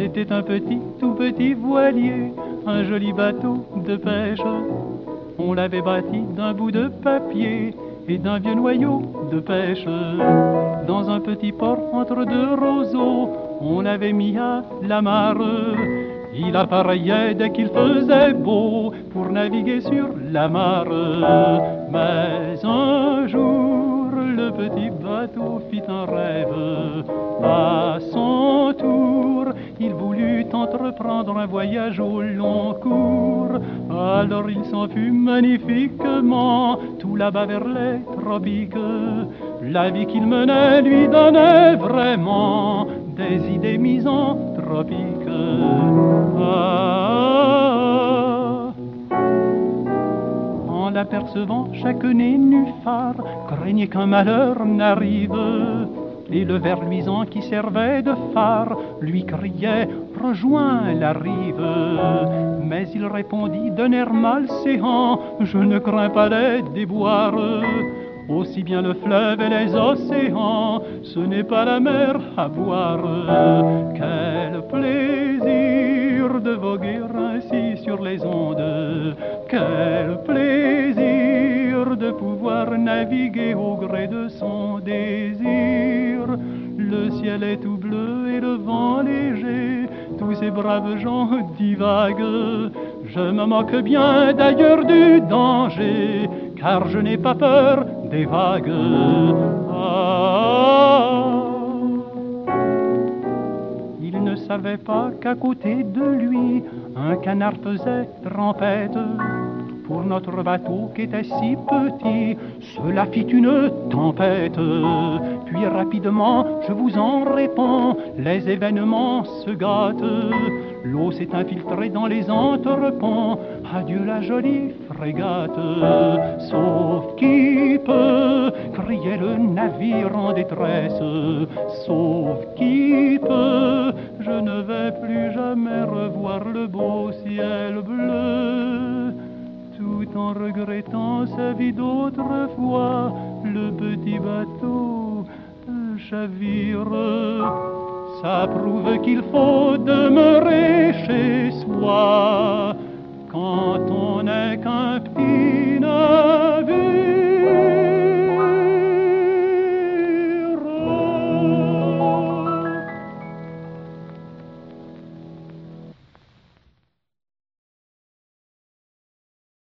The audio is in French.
C'était un petit, tout petit voilier, un joli bateau de pêche. On l'avait bâti d'un bout de papier et d'un vieux noyau de pêche. Dans un petit port entre deux roseaux, on l'avait mis à l'amarre. Il appareillait dès qu'il faisait beau pour naviguer sur la mare. Mais un jour, le petit bateau fit un rêve. À son tour, il voulut entreprendre un voyage au long cours. Alors il s'en fut magnifiquement, tout là-bas vers les tropiques. La vie qu'il menait lui donnait vraiment des idées misanthropiques. En l'apercevant, chaque nénuphar craignait qu'un malheur n'arrive. Et le ver luisant qui servait de phare lui criait « Rejoins la rive !» Mais il répondit d'un air malséant « Je ne crains pas les déboires. Aussi bien le fleuve et les océans, ce n'est pas la mer à boire. Quel plaisir de voguer ainsi sur les ondes. Quel plaisir de pouvoir naviguer au gré de son désir. Le ciel est tout bleu et le vent léger, tous ces braves gens divaguent. Je me moque bien d'ailleurs du danger, car je n'ai pas peur des vagues. Il ne savait pas qu'à côté de lui, un canard faisait trempette. Pour notre bateau qui était si petit, cela fit une tempête. Puis rapidement, je vous en réponds, les événements se gâtent. L'eau s'est infiltrée dans les entreponts, adieu la jolie frégate. Sauf qui peut, criait le navire en détresse. Sauf qui peut, je ne vais plus jamais revoir le beau ciel bleu. Tout en regrettant sa vie d'autrefois, le petit bateau chavire. Ça prouve qu'il faut demeurer chez soi quand on n'est qu'un petit navire.